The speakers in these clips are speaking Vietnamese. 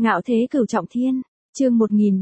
Ngạo thế cửu trọng thiên, chương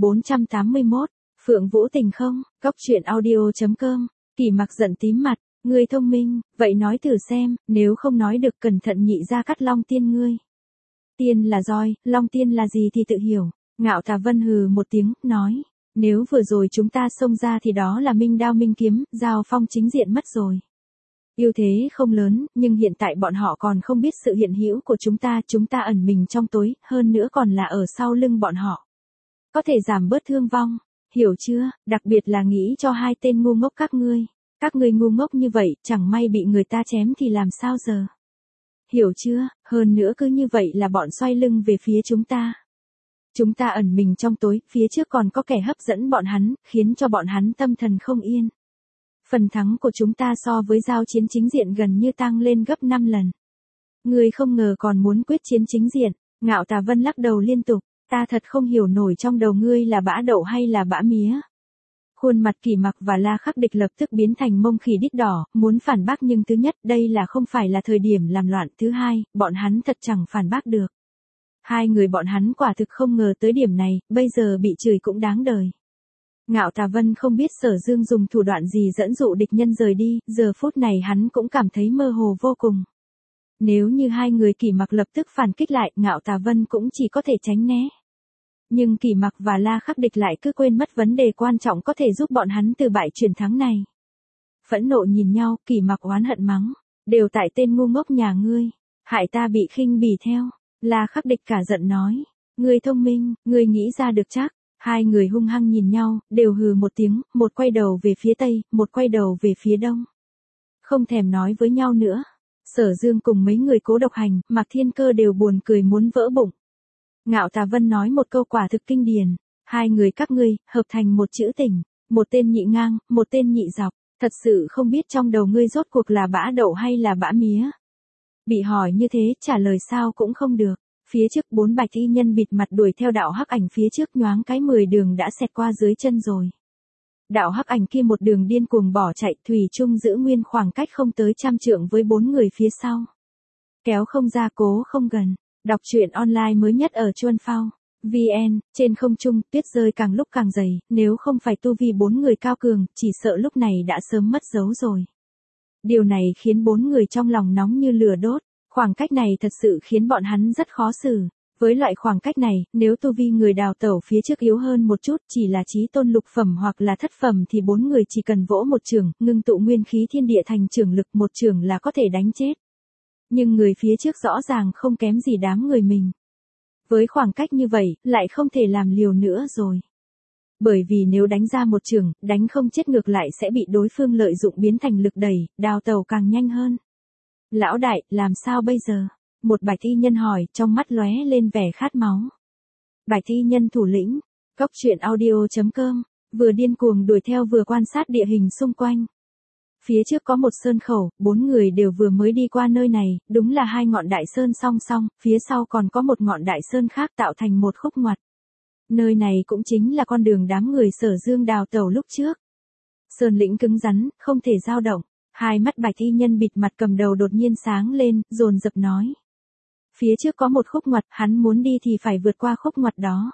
1481, Phượng Vũ tình không, Cóc truyện audio.com, Kỳ Mặc giận tím mặt, ngươi thông minh, vậy nói thử xem, nếu không nói được cẩn thận nhị ra cắt Long Tiên ngươi. Tiên là roi, Long Tiên là gì thì tự hiểu, Ngạo Tà Vân hừ một tiếng, nói, nếu vừa rồi chúng ta xông ra thì đó là minh đao minh kiếm, giao phong chính diện mất rồi. Ưu thế không lớn, nhưng hiện tại bọn họ còn không biết sự hiện hữu của chúng ta ẩn mình trong tối, hơn nữa còn là ở sau lưng bọn họ. Có thể giảm bớt thương vong, hiểu chưa, đặc biệt là nghĩ cho hai tên ngu ngốc các ngươi. Các ngươi ngu ngốc như vậy, chẳng may bị người ta chém thì làm sao giờ? Hiểu chưa, hơn nữa cứ như vậy là bọn xoay lưng về phía chúng ta. Chúng ta ẩn mình trong tối, phía trước còn có kẻ hấp dẫn bọn hắn, khiến cho bọn hắn tâm thần không yên. Phần thắng của chúng ta so với giao chiến chính diện gần như tăng lên gấp 5 lần. Ngươi không ngờ còn muốn quyết chiến chính diện, Ngạo Tà Vân lắc đầu liên tục, ta thật không hiểu nổi trong đầu ngươi là bã đậu hay là bã mía. Khuôn mặt Kỳ Mặc và La Khắc Địch lập tức biến thành mông khỉ đít đỏ, muốn phản bác nhưng thứ nhất đây là không phải là thời điểm làm loạn, thứ hai, bọn hắn thật chẳng phản bác được. Hai người bọn hắn quả thực không ngờ tới điểm này, bây giờ bị chửi cũng đáng đời. Ngạo Tà Vân không biết Sở Dương dùng thủ đoạn gì dẫn dụ địch nhân rời đi, giờ phút này hắn cũng cảm thấy mơ hồ vô cùng. Nếu như hai người Kỳ Mặc lập tức phản kích lại, Ngạo Tà Vân cũng chỉ có thể tránh né. Nhưng Kỳ Mặc và La Khắc Địch lại cứ quên mất vấn đề quan trọng có thể giúp bọn hắn từ bại chuyển thắng này. Phẫn nộ nhìn nhau, Kỳ Mặc oán hận mắng, đều tại tên ngu ngốc nhà ngươi, hại ta bị khinh bỉ theo. La Khắc Địch cả giận nói, ngươi thông minh, ngươi nghĩ ra được chắc. Hai người hung hăng nhìn nhau, đều hừ một tiếng, một quay đầu về phía tây, một quay đầu về phía đông. Không thèm nói với nhau nữa. Sở Dương cùng mấy người Cố Độc Hành, Mạc Thiên Cơ đều buồn cười muốn vỡ bụng. Ngạo Tà Vân nói một câu quả thực kinh điển, hai người các ngươi, hợp thành một chữ tình, một tên nhị ngang, một tên nhị dọc, thật sự không biết trong đầu ngươi rốt cuộc là bã đậu hay là bã mía. Bị hỏi như thế, trả lời sao cũng không được. Phía trước 4 bạch y nhân bịt mặt đuổi theo đạo hắc ảnh phía trước nhoáng cái 10 đường đã xẹt qua dưới chân rồi. Đạo hắc ảnh kia một đường điên cuồng bỏ chạy, thủy chung giữ nguyên khoảng cách không tới 100 trượng với 4 người phía sau. Kéo không ra cố không gần. Đọc truyện online mới nhất ở Chuan Phao VN, trên không trung, tuyết rơi càng lúc càng dày, nếu không phải tu vi 4 người cao cường, chỉ sợ lúc này đã sớm mất dấu rồi. Điều này khiến 4 người trong lòng nóng như lửa đốt. Khoảng cách này thật sự khiến bọn hắn rất khó xử. Với loại khoảng cách này, nếu tu vi người đào tẩu phía trước yếu hơn một chút, chỉ là chí tôn lục phẩm hoặc là thất phẩm thì 4 người chỉ cần vỗ một chưởng, ngưng tụ nguyên khí thiên địa thành chưởng lực một chưởng là có thể đánh chết. Nhưng người phía trước rõ ràng không kém gì đám người mình. Với khoảng cách như vậy, lại không thể làm liều nữa rồi. Bởi vì nếu đánh ra một chưởng, đánh không chết ngược lại sẽ bị đối phương lợi dụng biến thành lực đẩy, đào tẩu càng nhanh hơn. Lão đại, làm sao bây giờ? Một bạch y nhân hỏi, trong mắt lóe lên vẻ khát máu. Bạch y nhân thủ lĩnh, Cóc truyện audio.com, vừa điên cuồng đuổi theo vừa quan sát địa hình xung quanh. Phía trước có một sơn khẩu, 4 người đều vừa mới đi qua nơi này, đúng là hai ngọn đại sơn song song, phía sau còn có một ngọn đại sơn khác tạo thành một khúc ngoặt. Nơi này cũng chính là con đường đám người Sở Dương đào tẩu lúc trước. Sơn lĩnh cứng rắn, không thể dao động. Hai mắt bạch y nhân bịt mặt cầm đầu đột nhiên sáng lên, dồn dập nói. Phía trước có một khúc ngoặt, hắn muốn đi thì phải vượt qua khúc ngoặt đó.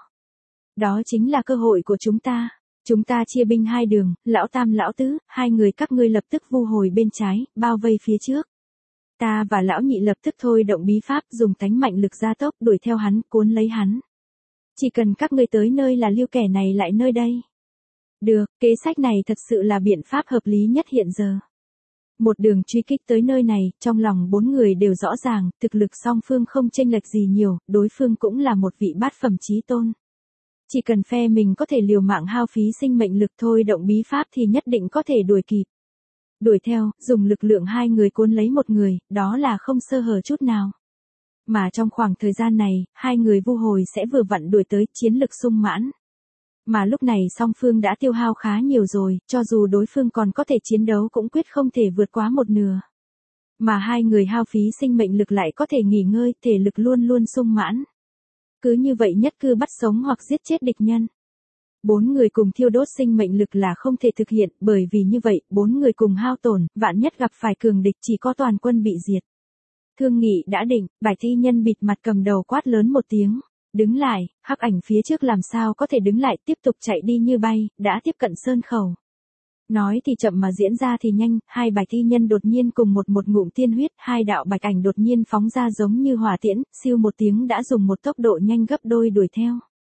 Đó chính là cơ hội của chúng ta. Chúng ta chia binh hai đường, lão tam lão tứ, hai người các ngươi lập tức vu hồi bên trái, bao vây phía trước. Ta và lão nhị lập tức thôi động bí pháp dùng tánh mạnh lực gia tốc đuổi theo hắn, cuốn lấy hắn. Chỉ cần các ngươi tới nơi là lưu kẻ này lại nơi đây. Được, kế sách này thật sự là biện pháp hợp lý nhất hiện giờ. Một đường truy kích tới nơi này, trong lòng 4 người đều rõ ràng, thực lực song phương không chênh lệch gì nhiều, đối phương cũng là một vị bát phẩm chí tôn. Chỉ cần phe mình có thể liều mạng hao phí sinh mệnh lực thôi động bí pháp thì nhất định có thể đuổi kịp. Đuổi theo, dùng lực lượng hai người cuốn lấy một người, đó là không sơ hở chút nào. Mà trong khoảng thời gian này, hai người vu hồi sẽ vừa vặn đuổi tới, chiến lực sung mãn. Mà lúc này song phương đã tiêu hao khá nhiều rồi, cho dù đối phương còn có thể chiến đấu cũng quyết không thể vượt quá một nửa. Mà hai người hao phí sinh mệnh lực lại có thể nghỉ ngơi, thể lực luôn luôn sung mãn. Cứ như vậy nhất cư bắt sống hoặc giết chết địch nhân. 4 người cùng thiêu đốt sinh mệnh lực là không thể thực hiện, bởi vì như vậy, 4 người cùng hao tổn, vạn nhất gặp phải cường địch chỉ có toàn quân bị diệt. Thương nghị đã định, bạch y nhân bịt mặt cầm đầu quát lớn một tiếng. đứng lại, hắc ảnh phía trước làm sao có thể đứng lại, tiếp tục chạy đi như bay, đã tiếp cận sơn khẩu. Nói thì chậm mà diễn ra thì nhanh, hai bạch y nhân đột nhiên cùng một ngụm tiên huyết, hai đạo bạch ảnh đột nhiên phóng ra giống như hỏa tiễn, siêu một tiếng đã dùng một tốc độ nhanh gấp đôi đuổi theo.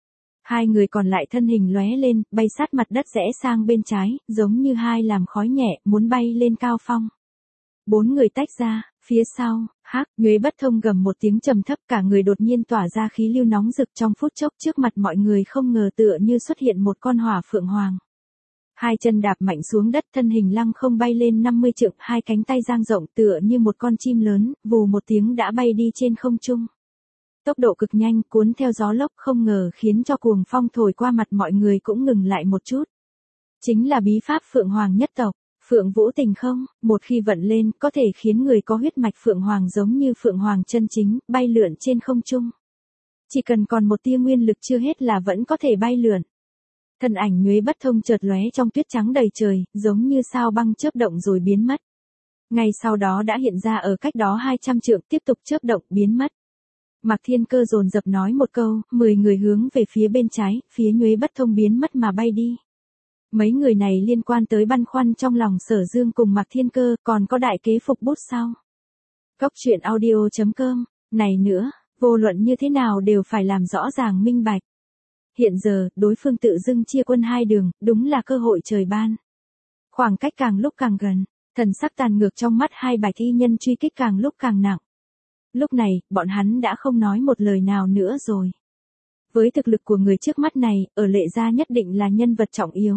Hai người còn lại thân hình lóe lên, bay sát mặt đất rẽ sang bên trái, giống như hai làm khói nhẹ, muốn bay lên cao phong. Bốn người tách ra, phía sau, Nhuế Bất Thông gầm một tiếng trầm thấp, cả người đột nhiên tỏa ra khí lưu nóng rực, trong phút chốc trước mặt mọi người không ngờ tựa như xuất hiện một con hỏa phượng hoàng. Hai chân đạp mạnh xuống đất, thân hình lăng không bay lên 50 trượng, hai cánh tay dang rộng tựa như một con chim lớn, vù một tiếng đã bay đi trên không trung. Tốc độ cực nhanh, cuốn theo gió lốc, không ngờ khiến cho cuồng phong thổi qua mặt mọi người cũng ngừng lại một chút. Chính là bí pháp Phượng Hoàng nhất tộc, Phượng Vũ Tình không, một khi vận lên, có thể khiến người có huyết mạch Phượng Hoàng giống như Phượng Hoàng chân chính, bay lượn trên không trung. Chỉ cần còn một tia nguyên lực chưa hết là vẫn có thể bay lượn. Thân ảnh Nhuế Bất Thông chợt lóe trong tuyết trắng đầy trời, giống như sao băng chớp động rồi biến mất. Ngay sau đó đã hiện ra ở cách đó 200 trượng, tiếp tục chớp động, biến mất. Mạc Thiên Cơ dồn dập nói một câu, 10 người hướng về phía bên trái, phía Nhuế Bất Thông biến mất mà bay đi. Mấy người này liên quan tới băn khoăn trong lòng Sở Dương cùng Mạc Thiên Cơ, còn có đại kế phục bút sau. Cốc truyện audio.com, này nữa, vô luận như thế nào đều phải làm rõ ràng minh bạch. Hiện giờ, đối phương tự dưng chia quân hai đường, đúng là cơ hội trời ban. Khoảng cách càng lúc càng gần, thần sắc tàn ngược trong mắt hai bạch y nhân truy kích càng lúc càng nặng. Lúc này, bọn hắn đã không nói một lời nào nữa rồi. Với thực lực của người trước mắt này, ở Lệ Gia nhất định là nhân vật trọng yếu.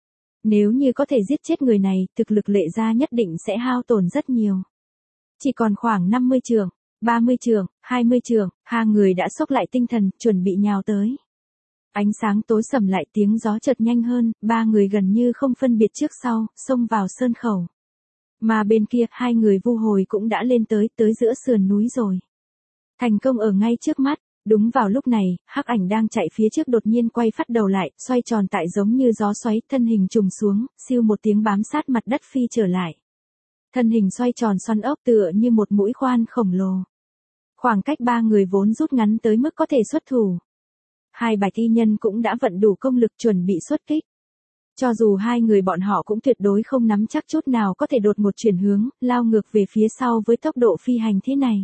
Nếu như có thể giết chết người này, thực lực Lệ Gia nhất định sẽ hao tổn rất nhiều. Chỉ còn khoảng 50 trường, 30 trường, 20 trường, hai người đã xốc lại tinh thần, chuẩn bị nhào tới. Ánh sáng tối sầm lại, tiếng gió chợt nhanh hơn, ba người gần như không phân biệt trước sau, xông vào sơn khẩu. Mà bên kia, hai người Vu Hồi cũng đã lên tới giữa sườn núi rồi. Thành công ở ngay trước mắt, đúng vào lúc này, hắc ảnh đang chạy phía trước đột nhiên quay phát đầu lại, xoay tròn tại giống như gió xoáy, thân hình trùng xuống, siêu một tiếng bám sát mặt đất phi trở lại. Thân hình xoay tròn xoăn ốc tựa như một mũi khoan khổng lồ. Khoảng cách ba người vốn rút ngắn tới mức có thể xuất thủ. Hai bạch y nhân cũng đã vận đủ công lực chuẩn bị xuất kích. Cho dù hai người bọn họ cũng tuyệt đối không nắm chắc chút nào có thể đột ngột chuyển hướng, lao ngược về phía sau với tốc độ phi hành thế này.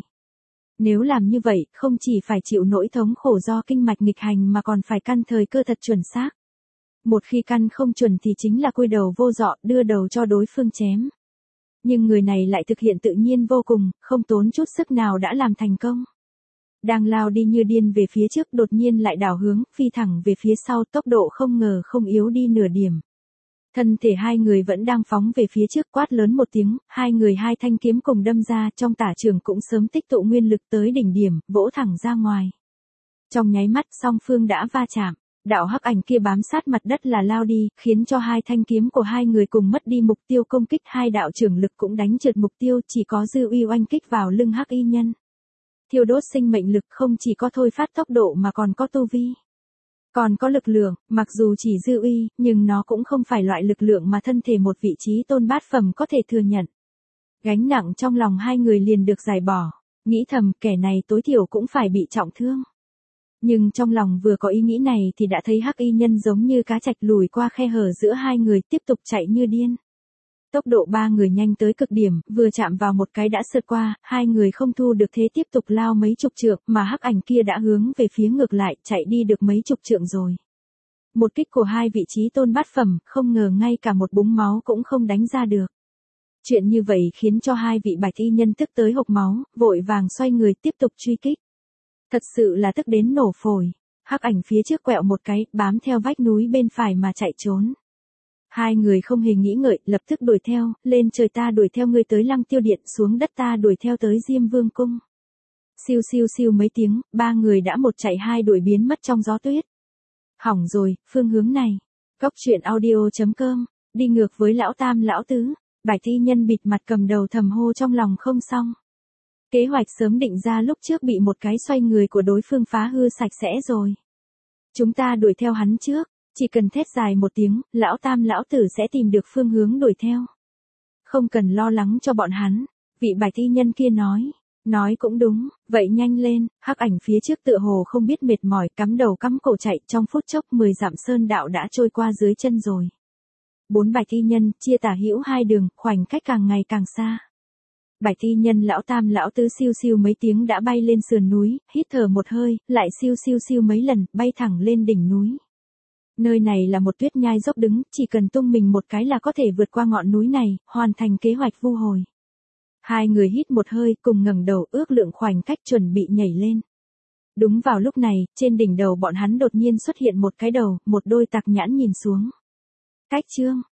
Nếu làm như vậy, không chỉ phải chịu nỗi thống khổ do kinh mạch nghịch hành mà còn phải căn thời cơ thật chuẩn xác. Một khi căn không chuẩn thì chính là cui đầu vô dọ, đưa đầu cho đối phương chém. Nhưng người này lại thực hiện tự nhiên vô cùng, không tốn chút sức nào đã làm thành công. Đang lao đi như điên về phía trước, đột nhiên lại đảo hướng, phi thẳng về phía sau, tốc độ không ngờ không yếu đi nửa điểm. Thân thể hai người vẫn đang phóng về phía trước, quát lớn một tiếng, hai người hai thanh kiếm cùng đâm ra, trong tả trường cũng sớm tích tụ nguyên lực tới đỉnh điểm, vỗ thẳng ra ngoài. Trong nháy mắt, song phương đã va chạm, đạo hắc ảnh kia bám sát mặt đất là lao đi, khiến cho hai thanh kiếm của hai người cùng mất đi mục tiêu công kích, hai đạo trưởng lực cũng đánh trượt mục tiêu, chỉ có dư uy oanh kích vào lưng hắc y nhân. Thiêu đốt sinh mệnh lực, không chỉ có thôi phát tốc độ mà còn có tu vi. Còn có lực lượng, mặc dù chỉ dư uy, nhưng nó cũng không phải loại lực lượng mà thân thể một vị trí tôn bát phẩm có thể thừa nhận. Gánh nặng trong lòng hai người liền được giải bỏ, nghĩ thầm kẻ này tối thiểu cũng phải bị trọng thương. Nhưng trong lòng vừa có ý nghĩ này thì đã thấy hắc y nhân giống như cá trạch lùi qua khe hở giữa hai người, tiếp tục chạy như điên. Tốc độ ba người nhanh tới cực điểm, vừa chạm vào một cái đã sượt qua, hai người không thu được thế tiếp tục lao mấy chục trượng, mà hắc ảnh kia đã hướng về phía ngược lại, chạy đi được mấy chục trượng rồi. Một kích của hai vị trí tôn bát phẩm, không ngờ ngay cả một búng máu cũng không đánh ra được. Chuyện như vậy khiến cho hai vị bạch y nhân tức tới hộc máu, vội vàng xoay người tiếp tục truy kích. Thật sự là tức đến nổ phổi. Hắc ảnh phía trước quẹo một cái, bám theo vách núi bên phải mà chạy trốn. Hai người không hề nghĩ ngợi, lập tức đuổi theo, lên trời ta đuổi theo ngươi tới Lăng Tiêu Điện, xuống đất ta đuổi theo tới Diêm Vương Cung. Siêu siêu siêu mấy tiếng, ba người đã một chạy hai đuổi biến mất trong gió tuyết. Hỏng rồi, phương hướng này. Cốc truyện audio.com, đi ngược với lão tam lão tứ, bạch y nhân bịt mặt cầm đầu thầm hô trong lòng không xong. Kế hoạch sớm định ra lúc trước bị một cái xoay người của đối phương phá hư sạch sẽ rồi. Chúng ta đuổi theo hắn trước. Chỉ cần thét dài một tiếng, lão tam lão tử sẽ tìm được phương hướng đuổi theo. Không cần lo lắng cho bọn hắn, vị bạch y nhân kia nói. Nói cũng đúng, vậy nhanh lên, hắc ảnh phía trước tựa hồ không biết mệt mỏi, cắm đầu cắm cổ chạy, trong phút chốc 10 dặm sơn đạo đã trôi qua dưới chân rồi. 4 bạch y nhân, chia tả hữu hai đường, khoảnh cách càng ngày càng xa. Bạch y nhân lão tam lão tứ siêu siêu mấy tiếng đã bay lên sườn núi, hít thở một hơi, lại siêu siêu siêu mấy lần, bay thẳng lên đỉnh núi. Nơi này là một tuyết nhai dốc đứng, chỉ cần tung mình một cái là có thể vượt qua ngọn núi này, hoàn thành kế hoạch vu hồi. Hai người hít một hơi, cùng ngẩng đầu ước lượng khoảnh cách chuẩn bị nhảy lên. Đúng vào lúc này, trên đỉnh đầu bọn hắn đột nhiên xuất hiện một cái đầu, một đôi tạc nhãn nhìn xuống. Cách chương,